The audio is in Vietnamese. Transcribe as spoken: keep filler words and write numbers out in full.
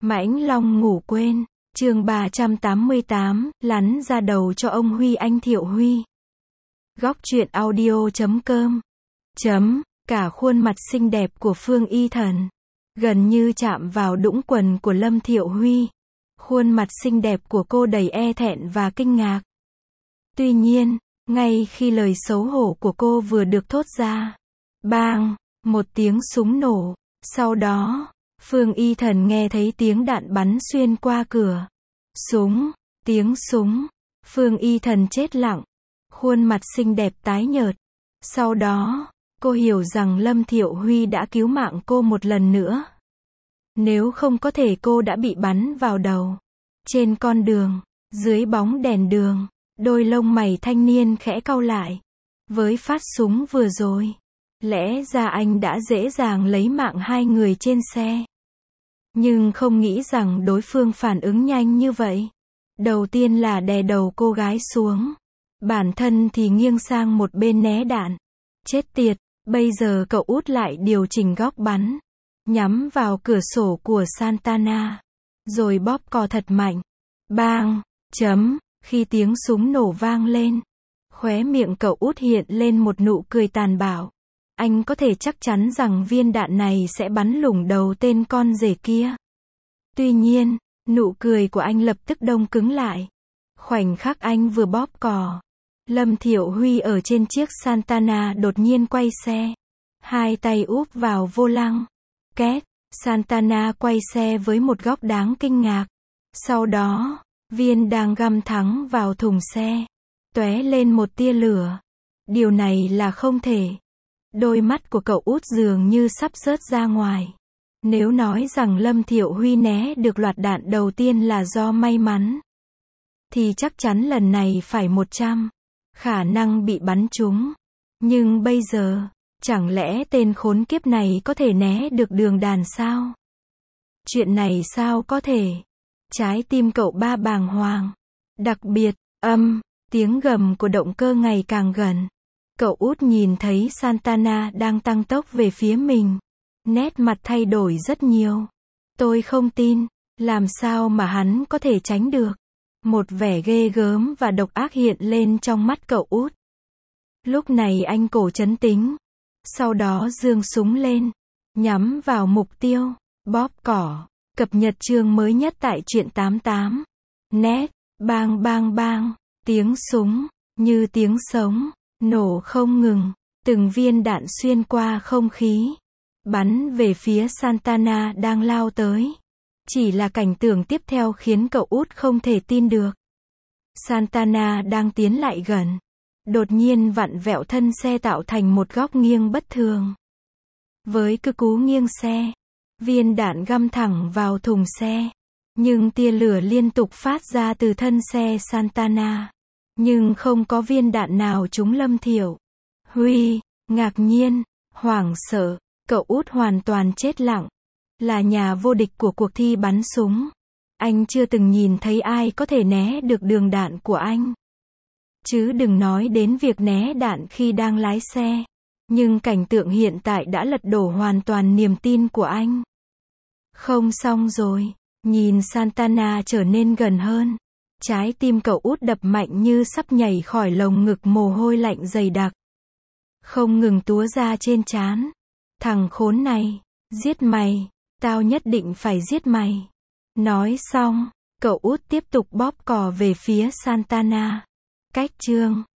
Mãnh Long ngủ quên, chương ba trăm tám mươi tám, lắn ra đầu cho ông Huy anh Thiệu Huy. Góc truyện audio chấm com. Chấm, cả khuôn mặt xinh đẹp của Phương Y Thần, gần như chạm vào đũng quần của Lâm Thiệu Huy. Khuôn mặt xinh đẹp của cô đầy e thẹn và kinh ngạc. Tuy nhiên, ngay khi lời xấu hổ của cô vừa được thốt ra, bang, một tiếng súng nổ, sau đó, Phương Y Thần nghe thấy tiếng đạn bắn xuyên qua cửa. Súng, tiếng súng, Phương Y Thần chết lặng, khuôn mặt xinh đẹp tái nhợt. Sau đó, cô hiểu rằng Lâm Thiệu Huy đã cứu mạng cô một lần nữa. Nếu không có thể cô đã bị bắn vào đầu. Trên con đường, dưới bóng đèn đường, đôi lông mày thanh niên khẽ cau lại. Với phát súng vừa rồi, lẽ ra anh đã dễ dàng lấy mạng hai người trên xe. Nhưng không nghĩ rằng đối phương phản ứng nhanh như vậy. Đầu tiên là đè đầu cô gái xuống. Bản thân thì nghiêng sang một bên né đạn. Chết tiệt, bây giờ cậu út lại điều chỉnh góc bắn. Nhắm vào cửa sổ của Santana. Rồi bóp cò thật mạnh. Bang, chấm, khi tiếng súng nổ vang lên. Khóe miệng cậu út hiện lên một nụ cười tàn bạo. Anh có thể chắc chắn rằng viên đạn này sẽ bắn lủng đầu tên con rể kia. Tuy nhiên, nụ cười của anh lập tức đông cứng lại. Khoảnh khắc anh vừa bóp cò, Lâm Thiệu Huy ở trên chiếc Santana đột nhiên quay xe. Hai tay úp vào vô lăng. Két, Santana quay xe với một góc đáng kinh ngạc. Sau đó, viên đang găm thẳng vào thùng xe. Tóe lên một tia lửa. Điều này là không thể. Đôi mắt của cậu út dường như sắp rớt ra ngoài. Nếu nói rằng Lâm Thiệu Huy né được loạt đạn đầu tiên là do may mắn, thì chắc chắn lần này phải một trăm khả năng bị bắn trúng. Nhưng bây giờ, chẳng lẽ tên khốn kiếp này có thể né được đường đàn sao? Chuyện này sao có thể? Trái tim cậu ba bàng hoàng. Đặc biệt, âm, tiếng gầm của động cơ ngày càng gần. Cậu út nhìn thấy Santana đang tăng tốc về phía mình. Nét mặt thay đổi rất nhiều. Tôi không tin, làm sao mà hắn có thể tránh được. Một vẻ ghê gớm và độc ác hiện lên trong mắt cậu út. Lúc này anh cổ trấn tĩnh. Sau đó giương súng lên, nhắm vào mục tiêu, bóp cỏ. Cập nhật chương mới nhất tại truyện tám mươi tám. Net, bang bang bang, tiếng súng, như tiếng sống, nổ không ngừng, từng viên đạn xuyên qua không khí, bắn về phía Santana đang lao tới. Chỉ là cảnh tượng tiếp theo khiến cậu út không thể tin được. Santana đang tiến lại gần. Đột nhiên vặn vẹo thân xe tạo thành một góc nghiêng bất thường. Với cứ cú nghiêng xe, viên đạn găm thẳng vào thùng xe. Nhưng tia lửa liên tục phát ra từ thân xe Santana. Nhưng không có viên đạn nào trúng Lâm Thiệu Huy. Ngạc nhiên, hoảng sợ, cậu út hoàn toàn chết lặng. Là nhà vô địch của cuộc thi bắn súng. Anh chưa từng nhìn thấy ai có thể né được đường đạn của anh. Chứ đừng nói đến việc né đạn khi đang lái xe. Nhưng cảnh tượng hiện tại đã lật đổ hoàn toàn niềm tin của anh. Không xong rồi. Nhìn Santana trở nên gần hơn. Trái tim cậu út đập mạnh như sắp nhảy khỏi lồng ngực, mồ hôi lạnh dày đặc. Không ngừng túa ra trên trán. Thằng khốn này, giết mày, tao nhất định phải giết mày. Nói xong, cậu út tiếp tục bóp cò về phía Santana. Cách chương